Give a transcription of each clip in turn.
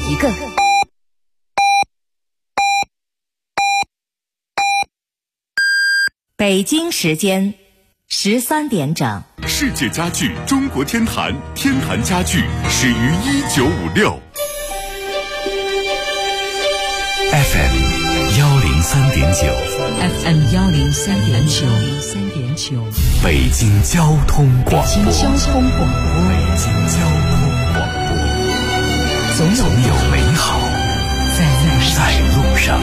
一个。北京时间13点整。 世界家具中国天坛，天坛家具始于1956。 FM 103.9 FM 103.9 北京交通广播。 北京交通广播，总有美好在路上。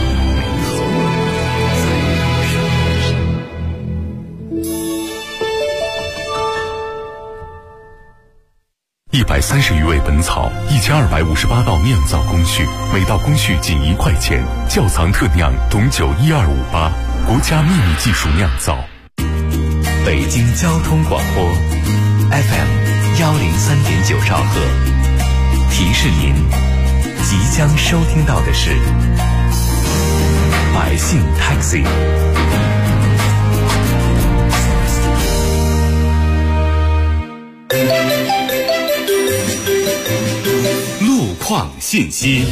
130余味本草，1258道酿造工序，每道工序仅1块钱。窖藏特酿董酒12588，国家秘密技术酿造。 北京交通广播 FM 103.9兆赫，提示您即将收听到的是百姓 Taxi。 路况信息，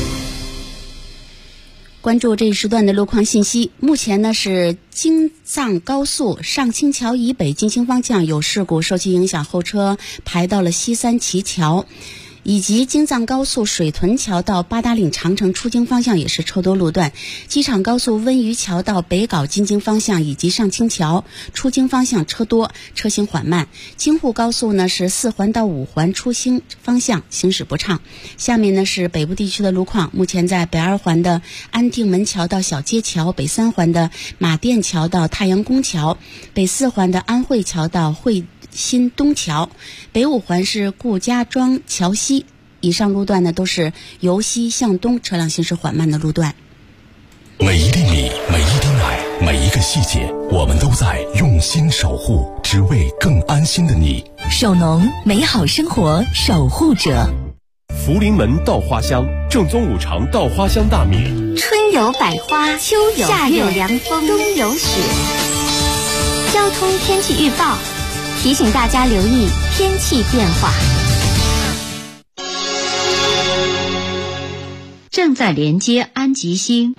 关注这一时段的路况信息。目前呢是京藏高速上清桥以北进京方向有事故，受其影响后车排到了西三旗桥，以及京藏高速水屯桥到八达岭长城出京方向也是车多路段，机场高速温榆桥到北碖进京方向以及上清桥出京方向车多，车行缓慢。京沪高速呢是4环到5环出京方向行驶不畅。下面呢是北部地区的路况，目前在北2环的安定门桥到小街桥，北3环的马甸桥到太阳宫桥，北4环的安慧桥到汇新东桥，北5环是顾家庄桥西。以上路段呢都是由西向东车辆行驶缓慢的路段。 每一粒米，每一滴奶，每一个细节，我们都在用心守护，只为更安心的你。 守农，美好生活守护者。 福临门稻花香，正宗5常稻花香大米。 春有百花，秋有夏有凉风，冬有雪。交通天气预报提醒大家留意天气变化。 正在连接安吉星。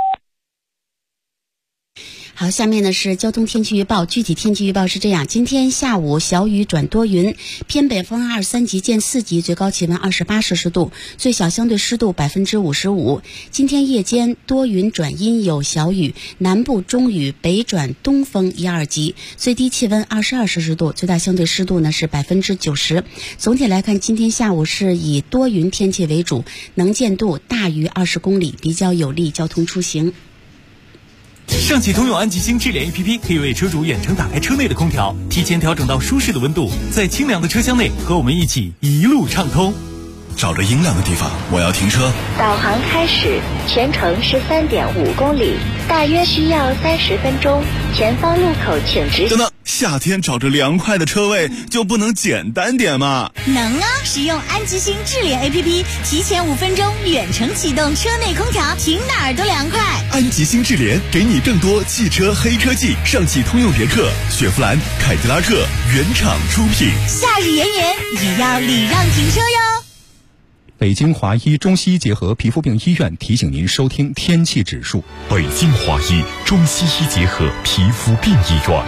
好，下面呢是交通天气预报。具体天气预报是这样：今天下午小雨转多云，偏北风23级见4级，最高气温28摄氏度，最小相对湿度55%。今天夜间多云转阴有小雨，南部中雨，北转东风1、2级，最低气温22摄氏度，最大相对湿度呢是90%。总体来看，今天下午是以多云天气为主，能见度大于20公里，比较有利交通出行。 上汽通用安吉星智联 APP 可以为车主远程打开车内的空调，提前调整到舒适的温度，在清凉的车厢内和我们一起一路畅通。 找着阴凉的地方，我要停车。 导航开始，全程13.5公里，大约需要30分钟。前方路口请直行。 等等，夏天找着凉快的车位就不能简单点吗？ 能啊！使用安吉星智联 APP， 提前5分钟远程启动车内空调，停哪儿都凉快。 安吉星智联给你更多汽车黑科技，上汽通用别克、雪佛兰、凯迪拉克原厂出品。 夏日炎炎，也要礼让停车哟。 北京华医中西医结合皮肤病医院提醒您收听天气指数。 北京华医中西医结合皮肤病医院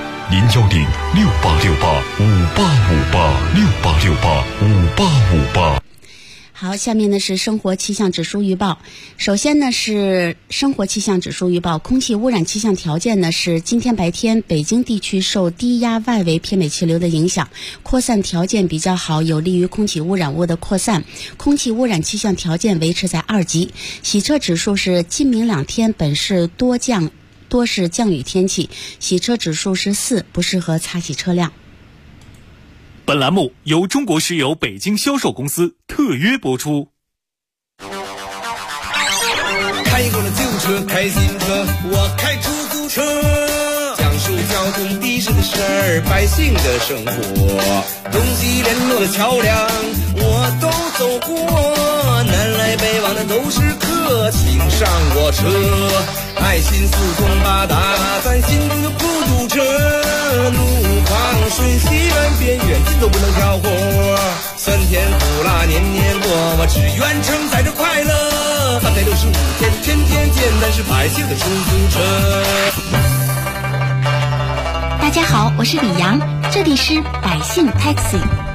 ，0106868585858，68685858。 好，下面呢是生活气象指数预报。首先呢是生活气象指数预报，空气污染气象条件呢是今天白天北京地区受低压外围偏北气流的影响，扩散条件比较好，有利于空气污染物的扩散。空气污染气象条件维持在2级。洗车指数是今明2天本市多是降雨天气，洗车指数是4，不适合擦洗车辆。 本栏目由中国石油北京销售公司特约播出。 开过了旧车，开新车，我开出租车，讲述交通的士的事儿，百姓的生活，东西联络的桥梁我都走过，南来北往的都是客，请上我车，爱心4通8达，咱心中的不堵车，路况顺西远边远近都不能挑活，酸甜苦辣年年过，我只愿承载着快船是百姓的出租车。 大家好，我是李阳，这里是百姓 Taxi。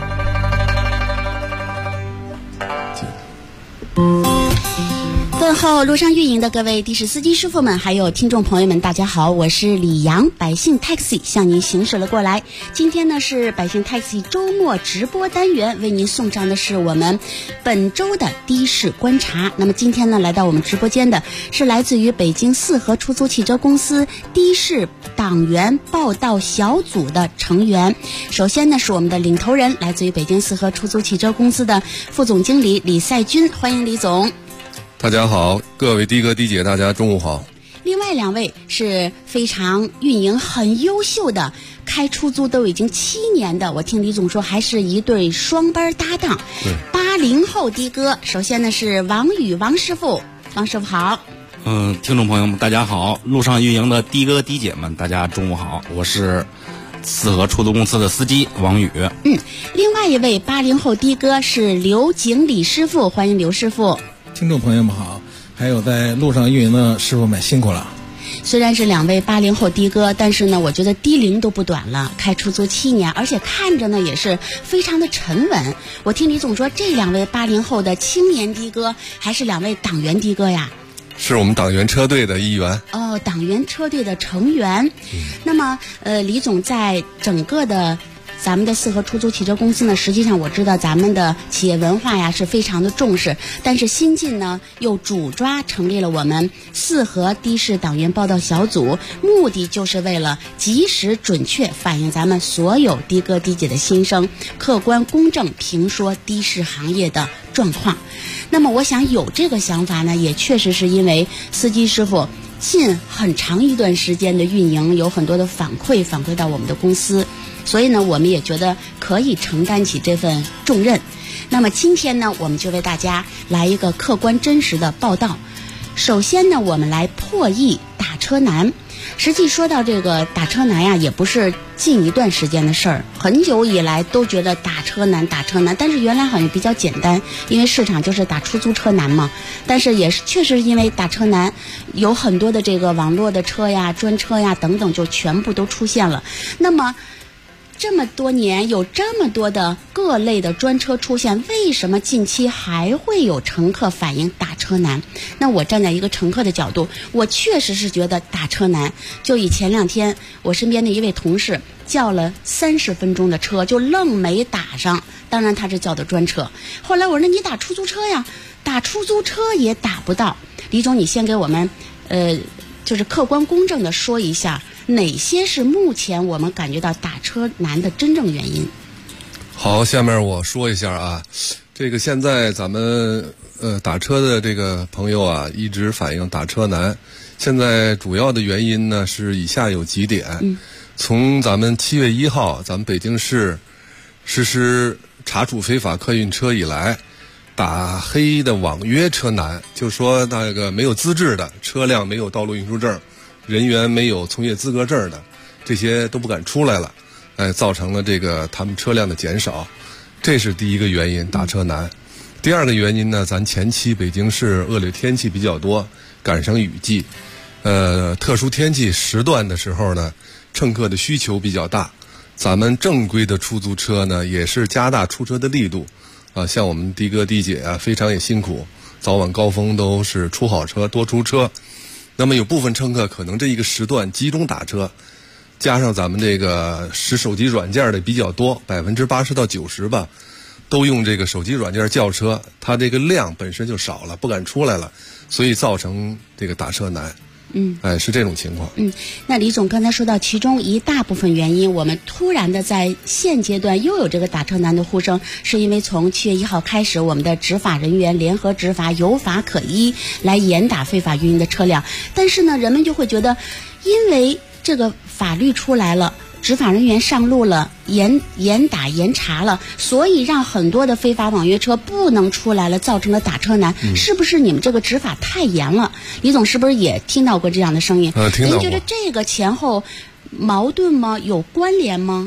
问候路上运营的各位的士司机师傅们，还有听众朋友们，大家好，我是李阳，百姓 Taxi 向您行驶了过来。今天呢是百姓 Taxi 周末直播单元，为您送上的是我们本周的的士观察。那么今天呢来到我们直播间的是来自于北京四合出租汽车公司的士党员报道小组的成员。首先呢是我们的领头人，来自于北京四合出租汽车公司的副总经理李赛军，欢迎李总。 大家好，各位的哥的姐，大家中午好。 另外两位是非常运营很优秀的，开出租都已经7年的，我听李总说还是一对双班搭档。80后的哥，首先呢是王宇王师傅，王师傅好。 听众朋友们大家好，路上运营的的哥的姐们大家中午好，我是四合出租公司的司机王宇。 另外一位80后的哥是刘景李师傅，欢迎刘师傅。 听众朋友们好，还有在路上运营的师傅们辛苦了。 虽然是两位80后的哥，但是呢我觉得的龄都不短了，开出租7年，而且看着呢也是非常的沉稳。我听李总说这两位80后的青年的哥还是两位党员的哥呀？ 是我们党员车队的一员。 党员车队的成员。那么李总在整个的咱们的四合出租汽车公司呢，实际上我知道咱们的企业文化呀是非常的重视，但是新近呢又主抓成立了我们四合的士党员报道小组，目的就是为了及时准确反映咱们所有的哥的姐的心声，客观公正评说的士行业的状况。那么我想有这个想法呢，也确实是因为司机师傅近很长一段时间的运营有很多的反馈到我们的公司，所以呢我们也觉得可以承担起这份重任。那么今天呢我们就为大家来一个客观真实的报道。首先呢我们来破译打车难。实际说到这个打车难呀，也不是近一段时间的事儿，很久以来都觉得打车难，但是原来好像比较简单，因为市场就是打出租车难嘛。但是也是确实因为打车难，有很多的这个网络的车呀、专车呀等等就全部都出现了。那么这么多年有这么多的各类的专车出现，为什么近期还会有乘客反映打车难？那我站在一个乘客的角度，我确实是觉得打车难。就以前2天我身边的一位同事叫了30分钟的车，就愣没打上，当然他是叫的专车。后来我说你打出租车呀，打出租车也打不到。李总，你先给我们就是客观公正的说一下哪些是目前我们感觉到打车难的真正原因。 好，下面我说一下啊，这个现在咱们打车的这个朋友啊，一直反映打车难。现在主要的原因呢是以下有几点。从咱们7月1号咱们北京市实施查处非法客运车以来，打黑的网约车难，就说那个没有资质的车辆，没有道路运输证，人员没有从业资格证的，这些都不敢出来了，造成了这个他们车辆的减少，这是第一个原因，打车难。第二个原因呢，咱前期北京市恶劣天气比较多，赶上雨季，特殊天气时段的时候呢，乘客的需求比较大，咱们正规的出租车呢也是加大出车的力度。像我们的哥的姐啊，非常也辛苦，早晚高峰都是出好车，多出车。那么有部分乘客可能这一个时段集中打车，加上咱们这个使手机软件的比较多，80%到90%吧，都用这个手机软件叫车，它这个量本身就少了，不敢出来了，所以造成这个打车难。是这种情况。 那李总刚才说到其中一大部分原因，我们突然的在现阶段又有这个打车难的呼声，是因为从7月1号开始，我们的执法人员联合执法，有法可依，来严打非法运营的车辆。但是呢，人们就会觉得，因为这个法律出来了，执法人员上路了，严打严查了，所以让很多的非法网约车不能出来了，造成了打车难。是不是你们这个执法太严了？李总是不是也听到过这样的声音？ 听到过。 您觉得这个前后矛盾吗？有关联吗？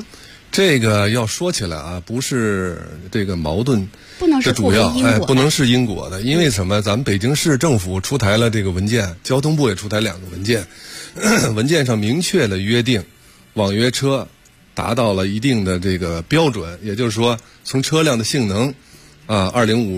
这个要说起来啊，不是这个矛盾不能是主要，不能是因果的，因为什么？咱们北京市政府出台了这个文件，交通部也出台2个文件，文件上明确的约定，网约车达到了一定的这个标准，也就是说，从车辆的性能啊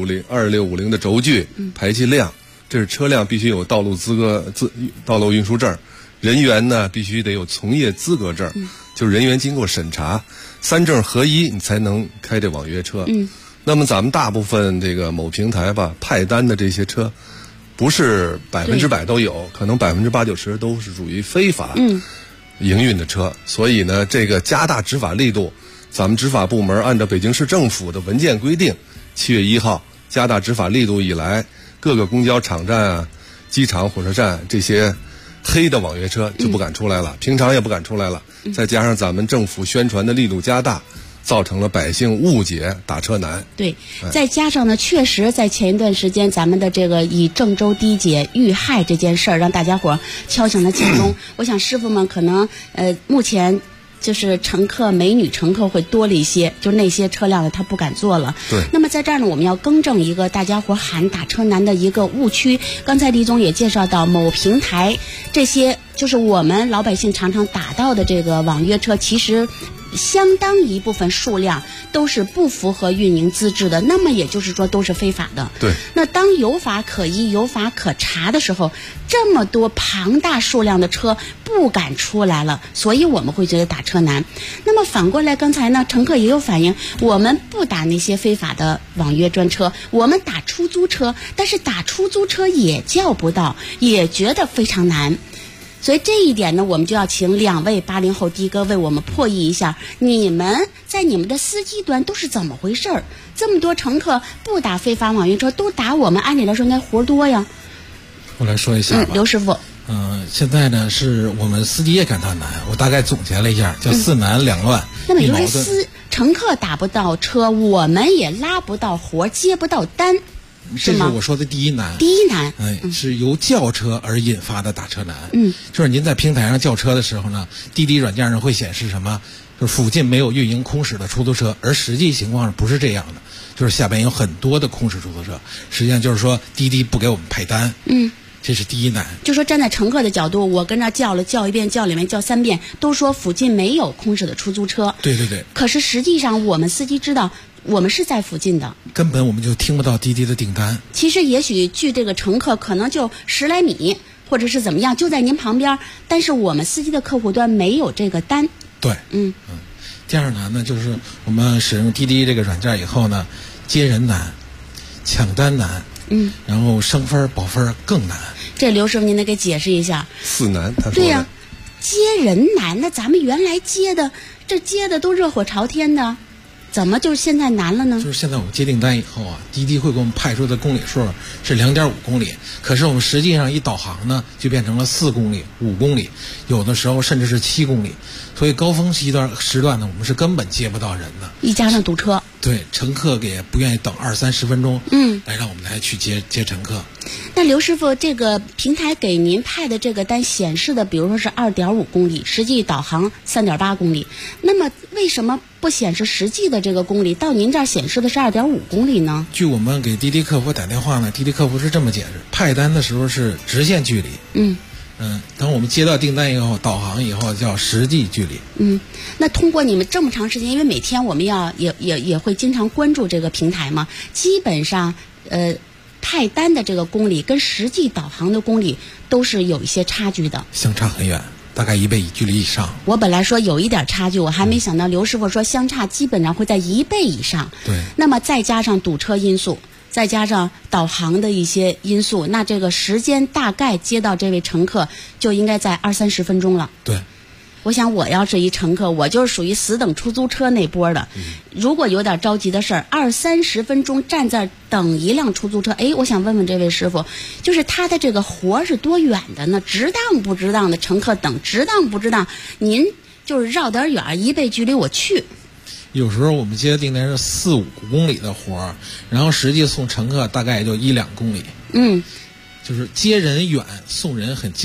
，2650的轴距、排气量，这是车辆必须有道路道路运输证，人员呢必须得有从业资格证，就是人员经过审查，3证合一，你才能开这网约车。那么咱们大部分这个某平台吧派单的这些车，不是100%都有，可能80%-90%都是属于非法营运的车。所以呢，这个加大执法力度，咱们执法部门按照北京市政府的文件规定，7月1号加大执法力度以来，各个公交场站啊、机场、火车站这些黑的网约车就不敢出来了，平常也不敢出来了。再加上咱们政府宣传的力度加大，造成了百姓误解打车难。 对，再加上呢，确实在前一段时间，咱们的这个以郑州低检遇害这件事儿，让大家伙敲响了警钟。我想师傅们可能目前就是美女乘客会多了一些，就那些车辆呢，他不敢坐了。 对。 那么在这儿呢，我们要更正一个大家伙喊打车难的一个误区。刚才李总也介绍到，某平台这些就是我们老百姓常常打到的这个网约车，其实相当一部分数量都是不符合运营资质的，那么也就是说都是非法的。 对。 那当有法可依、有法可查的时候，这么多庞大数量的车不敢出来了，所以我们会觉得打车难。那么反过来，刚才呢，乘客也有反映，我们不打那些非法的网约专车，我们打出租车，但是打出租车也叫不到，也觉得非常难。所以这一点呢，我们就要请2位80后的哥为我们破译一下，你们在你们的司机端都是怎么回事儿？这么多乘客不打非法网约车，都打我们，按理来说应该活多呀。 我来说一下吧。 刘师傅。 现在呢是我们司机也感到难，我大概总结了一下，叫4难2乱。 那么由于乘客打不到车，我们也拉不到活，接不到单。 这是我说的第一难。 第一难， 是由叫车而引发的打车难。就是您在平台上叫车的时候呢，滴滴软件上会显示什么？就是附近没有运营空驶的出租车，而实际情况不是这样的，就是下边有很多的空驶出租车。实际上就是说滴滴不给我们派单。这是第一难。 就说站在乘客的角度，我跟那叫1遍，叫2遍，叫3遍，都说附近没有空驶的出租车。 对对对。 可是实际上我们司机知道，我们是在附近的， 根本我们就听不到滴滴的订单。 其实也许距这个乘客可能就10来米，或者是怎么样，就在您旁边，但是我们司机的客户端没有这个单。 对。第二难呢，就是我们使用滴滴这个软件以后呢，接人难，抢单难。然后升分保分更难。 这刘师傅您得给解释一下。 4难，他说的。 对呀，接人难，那咱们原来接的都热火朝天的，怎么就是现在难了呢？ 就是现在我们接订单以后啊，滴滴会给我们派出的公里数是2.5公里，可是我们实际上一导航呢，就变成了4公里、5公里，有的时候甚至是7公里。所以高峰时段呢，我们是根本接不到人的。 一加上堵车。 对，乘客也不愿意等20-30分钟，来让我们来去接乘客。 那刘师傅，这个平台给您派的这个单显示的，比如说是2.5公里，实际导航3.8公里，那么为什么不显示实际的这个公里？到您这儿显示的是2.5公里呢？ 据我们给滴滴客服打电话呢，滴滴客服是这么解释：派单的时候是直线距离。等我们接到订单以后，导航以后叫实际距离。 那通过你们这么长时间，因为每天我们也会经常关注这个平台嘛，基本上派单的这个公里跟实际导航的公里都是有一些差距的， 相差很远，大概1倍距离以上。 我本来说有一点差距，我还没想到刘师傅说相差基本上会在1倍以上。 对。 那么再加上堵车因素，再加上导航的一些因素，那这个时间大概接到这位乘客就应该在20-30分钟了。 对。 我想我要是一乘客，我就是属于死等出租车那波的。如果有点着急的事儿，20-30分钟站在等一辆出租车，我想问问这位师傅，就是他的这个活是多远的呢？值当不值当的乘客等，值当不值当？您就是绕点远，1倍距离我去。 有时候我们接的订单是4-5公里的活儿，然后实际送乘客大概也就1-2公里。 嗯， 就是接人远，送人很近。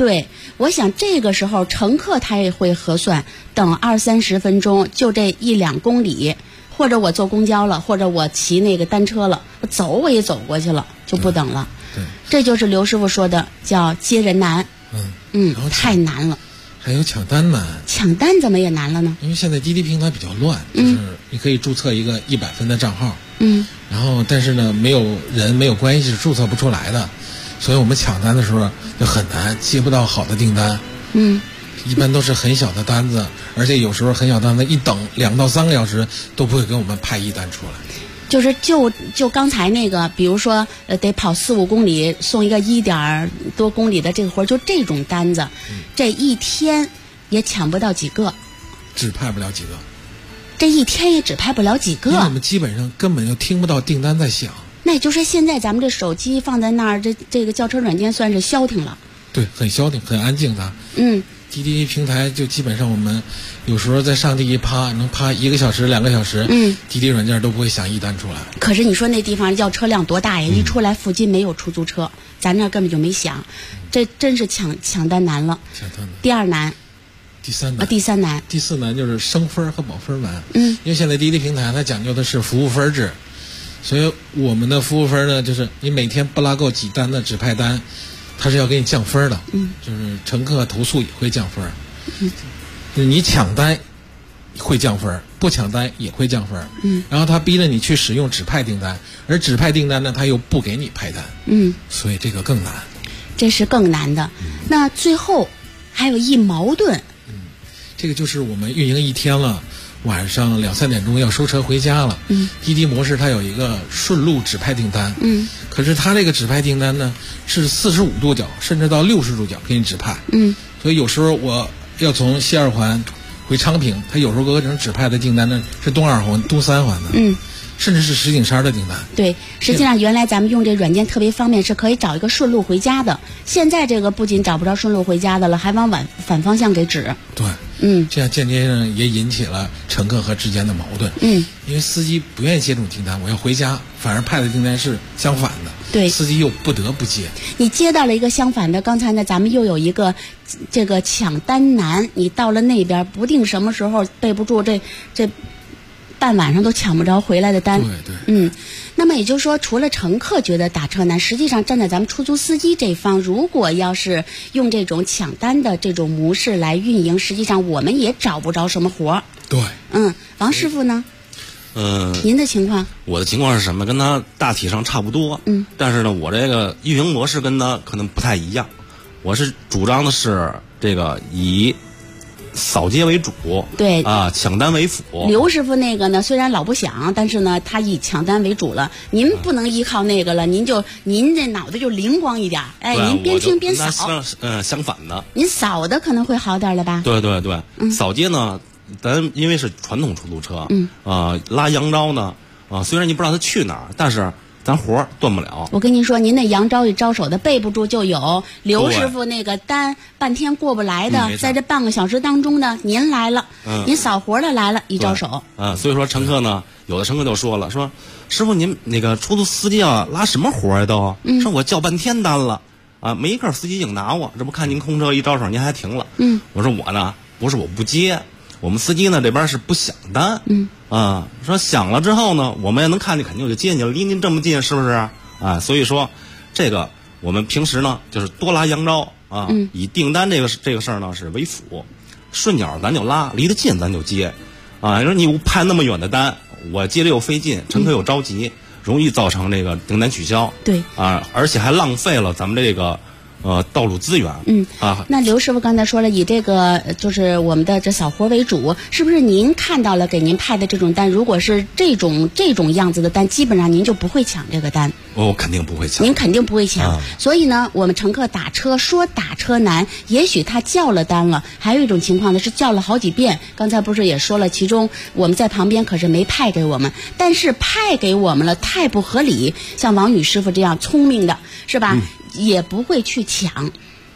对，我想这个时候乘客他也会核算，等20-30分钟就这1-2公里，或者我坐公交了，或者我骑那个单车了，我也走过去了，就不等了。 对， 这就是刘师傅说的叫接人难。太难了。 还有抢单难。 抢单怎么也难了呢？ 因为现在滴滴平台比较乱，就是你可以注册一个100分的账号，然后但是呢没有人没有关系是注册不出来的，所以我们抢单的时候就很难，接不到好的订单。一般都是很小的单子，而且有时候很小单子一等2到3个小时都不会给我们派一单出来。 就是就刚才那个，比如说得跑4-5公里送一个1点多公里的这个活，就这种单子，这一天也抢不到几个， 只派不了几个， 这一天也只派不了几个。 因为我们基本上根本就听不到订单在响。 那也就是现在咱们这手机放在那儿，这个叫车软件算是消停了。 对，很消停，很安静的。滴滴平台就基本上我们有时候在上地一趴能趴1个小时2个小时，滴滴软件都不会响一单出来。 可是你说那地方要车辆多大呀？一出来附近没有出租车，咱这根本就没响，这真是抢单难了。 抢单难。 第2难。 第3难。 第3难。 第4难就是升分和保分难。因为现在滴滴平台它讲究的是服务分制，所以我们的服务分呢，就是你每天不拉够几单的指派单，它是要给你降分的。就是乘客投诉也会降分。你抢单会降分，不抢单也会降分。然后他逼着你去使用指派订单，而指派订单呢，他又不给你派单。所以这个更难。 这是更难的。那最后还有一矛盾。 这个就是我们运营一天了，晚上2-3点钟要收车回家了。滴滴模式它有一个顺路指派订单。可是它这个指派订单呢是45度角甚至到60度角给你指派。所以有时候我要从西2环回昌平，它有时候给我整指派的订单呢是东2环、东3环的。甚至是石景山的订单。 对，实际上原来咱们用这软件特别方便，是可以找一个顺路回家的。现在这个不仅找不着顺路回家的了，还往反方向给指。 对，这样间接上也引起了乘客和之间的矛盾。因为司机不愿意接这种订单，我要回家，反而派的订单是相反的。 对， 司机又不得不接。 你接到了一个相反的，刚才呢咱们又有一个这个抢单难，你到了那边不定什么时候备不住这半晚上都抢不着回来的单。 对。 那么也就是说，除了乘客觉得打车难，实际上站在咱们出租司机这方，如果要是用这种抢单的这种模式来运营，实际上我们也找不着什么活儿。 对。 王师傅呢？您的情况？ 我的情况是什么？跟他大体上差不多。但是呢，我这个运营模式跟他可能不太一样。我是主张的是这个以扫街为主， 对抢单为辅。 刘师傅那个呢，虽然老不响，但是呢，他以抢单为主了。您不能依靠那个了，您这脑袋就灵光一点，您边听边扫。 相反的。 您扫的可能会好点了吧？ 对。扫街呢，咱因为是传统出租车，拉扬招呢，虽然你不知道他去哪儿，但是咱活儿断不了。 我跟您说，您那扬招一招手的备不住就有。刘师傅那个单半天过不来的，在这半个小时当中呢，您来了，您扫活的来了，一招手。 所以说乘客呢，有的乘客就说了，说师傅您那个出租司机啊，拉什么活呀都？说我叫半天单了，没一个司机硬拿我，这不看您空车一招手，您还停了。我说我呢，不是我不接，我们司机呢这边是不响单。说响了之后呢，我们也能看见，肯定我就接你了，离您这么近，是不是？所以说，这个我们平时呢就是多拉扬招以订单这个事儿呢是为辅，顺脚咱就拉，离得近咱就接。你说你派那么远的单，我接着又费劲，乘客又着急，容易造成这个订单取消。 对。 而且还浪费了咱们这个道路资源。 那刘师傅刚才说了，以这个就是我们的这扫活为主，是不是您看到了给您派的这种单，如果是这种样子的单，基本上您就不会抢这个单？ 我肯定不会抢。 您肯定不会抢。所以呢，我们乘客打车说打车难，也许他叫了单了，还有一种情况呢是叫了好几遍。刚才不是也说了，其中我们在旁边可是没派给我们，但是派给我们了太不合理。像王宇师傅这样聪明的，是吧？也不会去抢。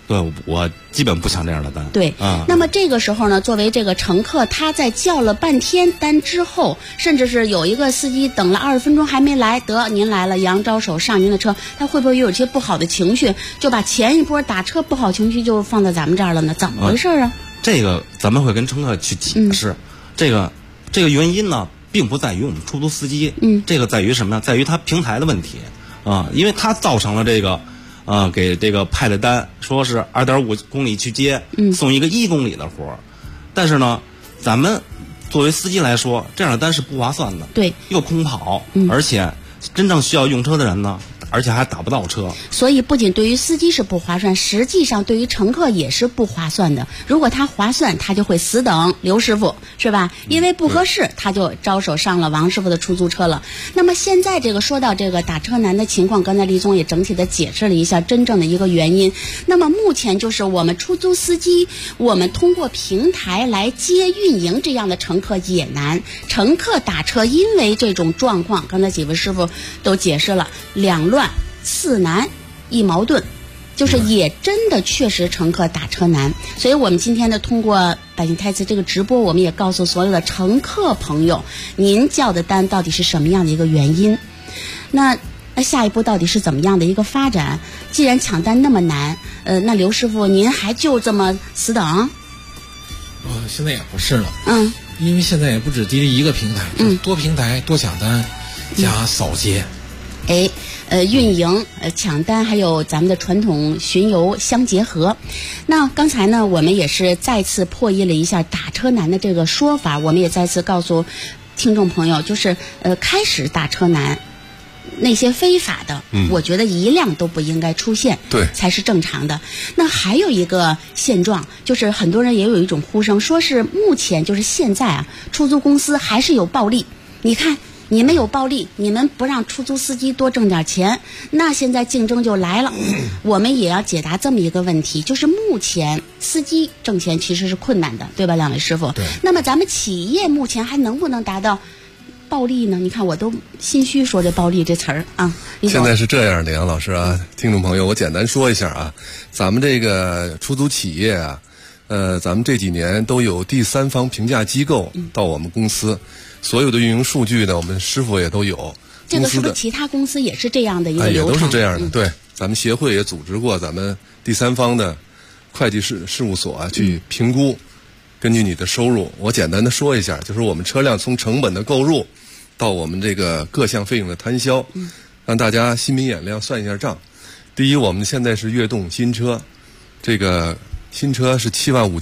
对，我基本不抢这样的单。 对，那么这个时候呢，作为这个乘客，他在叫了半天单之后，甚至是有一个司机等了20分钟还没来，得您来了，扬招手上您的车，他会不会有一些不好的情绪，就把前一波打车不好情绪就放在咱们这儿了呢？怎么回事啊？ 这个咱们会跟乘客去解释，这个原因呢，并不在于我们出租司机，这个在于什么呢？在于他平台的问题啊，因为他造成了这个。给这个派的单说是2.5公里去接，送一个1公里的活儿，但是呢，咱们作为司机来说，这样的单是不划算的。 对， 又空跑，而且真正需要用车的人呢，而且还打不到车。 所以不仅对于司机是不划算，实际上对于乘客也是不划算的。如果他划算，他就会死等刘师傅，是吧？因为不合适，他就招手上了王师傅的出租车了。那么现在这个说到这个打车难的情况，刚才李总也整体的解释了一下真正的一个原因。那么目前就是我们出租司机，我们通过平台来接运营这样的乘客也难。乘客打车因为这种状况，刚才几位师傅都解释了，2乱4难1矛盾，就是也真的确实乘客打车难。所以我们今天呢，通过百姓台词这个直播，我们也告诉所有的乘客朋友，您叫的单到底是什么样的一个原因。那下一步到底是怎么样的一个发展？既然抢单那么难，那刘师傅您还就这么死等？ 现在也不是了，因为现在也不止滴滴一个平台，多平台多抢单加扫街。 运营、抢单，还有咱们的传统巡游相结合。那刚才呢，我们也是再次破译了一下打车难的这个说法，我们也再次告诉听众朋友，就是开始打车难，那些非法的，我觉得一辆都不应该出现， 对， 才是正常的。那还有一个现状，就是很多人也有一种呼声，说是目前就是现在啊，出租公司还是有暴利。你看，你们有暴利，你们不让出租司机多挣点钱，那现在竞争就来了。我们也要解答这么一个问题，就是目前司机挣钱其实是困难的，对吧，两位师傅？ 对。 那么咱们企业目前还能不能达到暴利呢？你看我都心虚说这暴利这词儿啊。 现在是这样的，杨老师啊，听众朋友，我简单说一下啊，咱们这个出租企业啊，咱们这几年都有第三方评价机构到我们公司。所有的运营数据呢，我们师傅也都有。 这个是不是其他公司也是这样的一个流程？ 也都是这样的。对，咱们协会也组织过咱们第三方的会计事务所啊去评估，根据你的收入，我简单的说一下，就是我们车辆从成本的购入到我们这个各项费用的摊销，让大家心明眼亮算一下账。第一，我们现在是悦动新车，这个新车是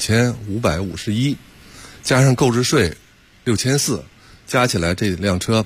75551，加上购置税6400。加起来这辆车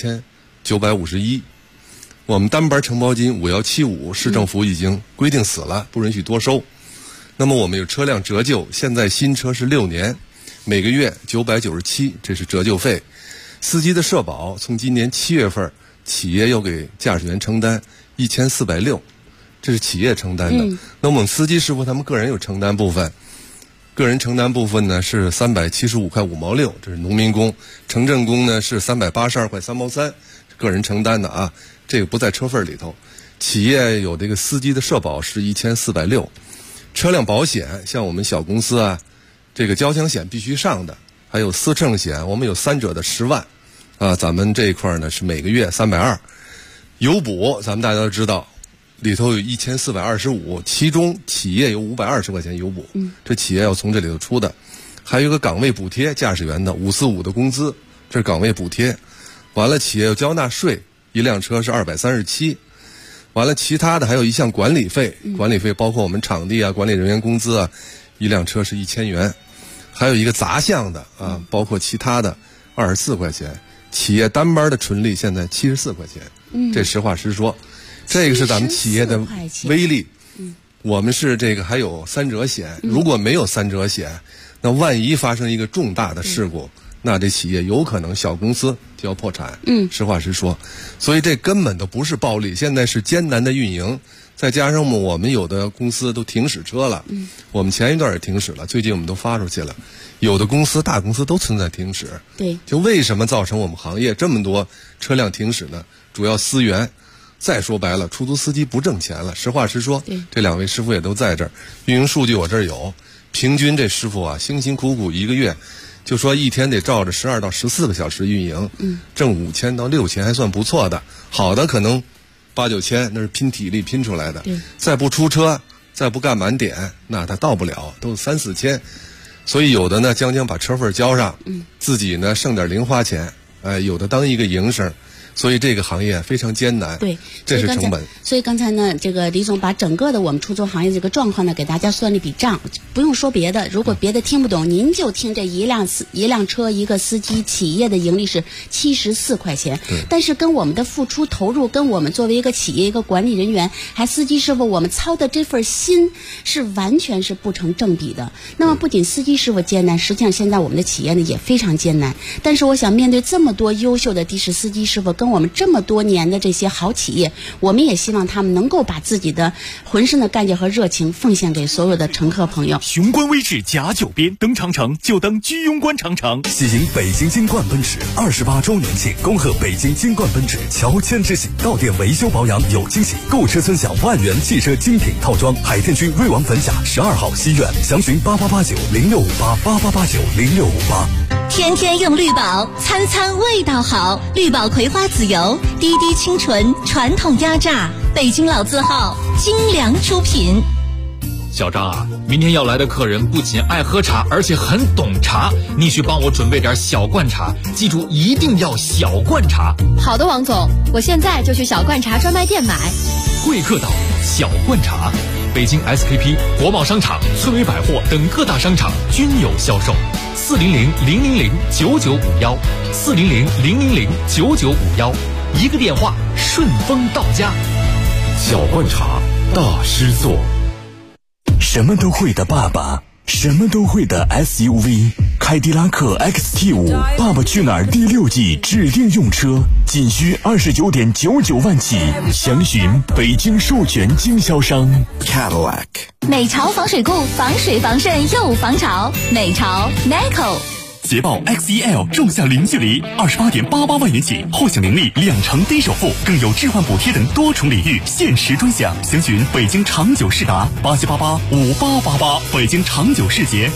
81951，我们单班承包金5175，市政府已经规定死了，不允许多收。那么我们有车辆折旧，现在新车是6年，每个月997，这是折旧费。司机的社保从今年7月份，企业又给驾驶员承担1460，这是企业承担的。那我们司机师傅他们个人有承担部分。个人承担部分呢是375块5毛6，这是农民工；城镇工呢是382块3毛3，个人承担的啊，这个不在车份里头。企业有这个司机的社保是1460，车辆保险像我们小公司啊，这个交强险必须上的，还有私乘险，我们有3者的10万，啊，咱们这一块呢是每个月320，油补咱们大家都知道。里头有1425，其中企业有520块钱油补，这企业要从这里头出的。还有一个岗位补贴，驾驶员的545的工资，这是岗位补贴。完了，企业要交纳税，一辆车是237。完了，其他的还有一项管理费，管理费包括我们场地啊、管理人员工资啊，一辆车是1000元。还有一个杂项的啊，包括其他的24块钱。企业单班的纯利现在74块钱，这实话实说。这个是咱们企业的威力，我们是这个还有3者险，如果没有3者险，那万一发生一个重大的事故，那这企业有可能小公司就要破产。实话实说，所以这根本都不是暴利，现在是艰难的运营，再加上我们有的公司都停驶车了，我们前一段也停驶了，最近我们都发出去了，有的公司大公司都存在停驶。 对， 就为什么造成我们行业这么多车辆停驶呢？主要司源。 再说白了，出租司机不挣钱了。实话实说，这2位师傅也都在这儿，运营数据我这儿有，平均这师傅啊，辛辛苦苦1个月，就说一天得照着12到14个小时运营，挣5000到6000还算不错的，好的可能8、9千，那是拼体力拼出来的。再不出车，再不干满点，那他到不了，都3、4千。所以有的呢，将把车费交上，自己呢剩点零花钱，有的当一个营生。所以这个行业非常艰难， 对， 这是成本。 所以刚才呢，这个李总把整个的我们出租行业这个状况呢，给大家算了一笔账。不用说别的，如果别的听不懂，您就听这一辆车一个司机企业的盈利是74块钱，但是跟我们的付出投入，跟我们作为一个企业一个管理人员，还司机师傅我们操的这份心是完全是不成正比的。那么不仅司机师傅艰难，实际上现在我们的企业呢也非常艰难。但是我想面对这么多优秀的的士司机师傅跟我们这么多年的这些好企业，我们也希望他们能够把自己的浑身的干劲和热情奉献给所有的乘客朋友。 雄关威志甲9边，登长城就登居庸关长城。 喜迎北京金冠奔驰28周年庆，恭贺北京金冠奔驰乔迁之喜，到店维修保养有惊喜，购车尊享万元汽车精品套装。海淀区瑞王坟峡12号西苑，详询8889065888890658。 天天用绿宝，餐餐味道好。绿宝葵花籽油，滴滴清纯，传统压榨，北京老字号，精良出品。 小张啊，明天要来的客人不仅爱喝茶，而且很懂茶，你去帮我准备点小罐茶，记住一定要小罐茶。 好的，王总，我现在就去小罐茶专卖店买。 贵客岛小罐茶，北京 SKP、国贸商场、翠微百货等各大商场均有销售。400-000-9951，400-000-9951，一个电话顺丰到家。 小罐茶大师座。什么都会的爸爸，什么都会的 SUV， 凯迪拉克 XT5 爸爸去哪儿第6季指定用车，仅需29.99万起，详询北京授权经销商 Cadillac。 美潮防水固，防水防渗又防潮，美潮 Naco。 捷豹 XEL 仲夏零距离，28.88万元起，后享年利2成低首付，更有置换补贴等多重礼遇，限时专享。详询北京长久世达87885888，北京长久世捷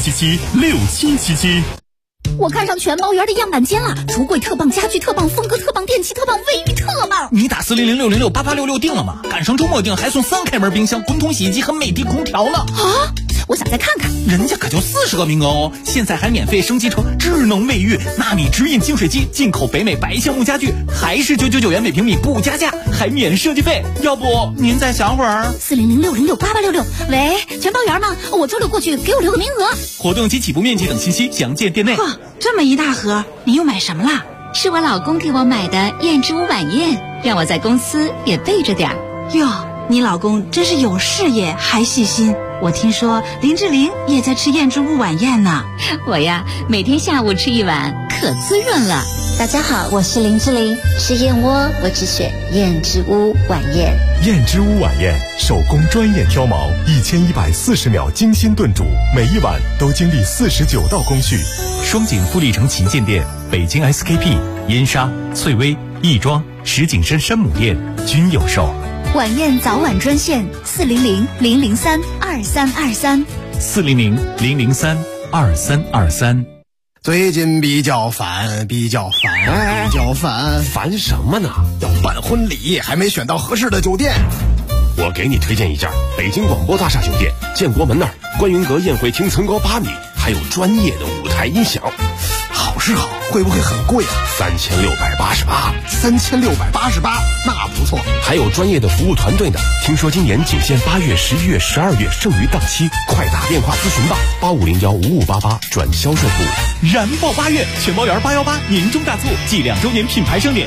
63776777。 我看上全包园的样板间了，橱柜特棒，家具特棒，风格特棒，电器特棒，卫浴特棒。 你打400-606-8866订了吗？赶上周末订还送3开门冰箱、滚筒洗衣机和美的空调呢。 啊！我想再看看， 人家可就40个名额哦！现在还免费升级成智能卫浴、纳米直饮净水机、进口北美白橡木家具，还是999元每平米不加价，还免设计费。要不您再想会儿 ？400-606-8866。喂，全包园吗？我周六过去，给我留个名额。 活动及起步面积等信息详见店内。 哇，这么一大盒，你又买什么了？ 是我老公给我买的燕之屋晚宴，让我在公司也备着点儿。 哟，你老公真是有事业还细心。我听说林志玲也在吃燕之屋晚宴呢。 我呀，每天下午吃一碗，可滋润了。 大家好，我是林志玲，吃燕窝我只选燕之屋晚宴。 燕之屋晚宴，手工专业挑毛，1140秒精心炖煮，每一碗都经历49道工序。 双井富力城旗舰店、北京 SKP、燕莎、翠微、亦庄、石景山山姆店均有售。 晚宴早晚专线400-003-2323。 400-003-2323。 最近比较烦， 烦什么呢？ 要办婚礼，还没选到合适的酒店。 我给你推荐一家北京广播大厦酒店，建国门那儿，观云阁宴会厅层高8米，还有专业的舞台音响。 好是好，会不会很贵啊 ？3688， 那不错。 还有专业的服务团队呢。听说今年仅限8月、11月、12月，剩余档期，快打电话咨询吧，85015588转销售部。 燃爆8月，全包园818年终大促，暨2周年品牌盛典。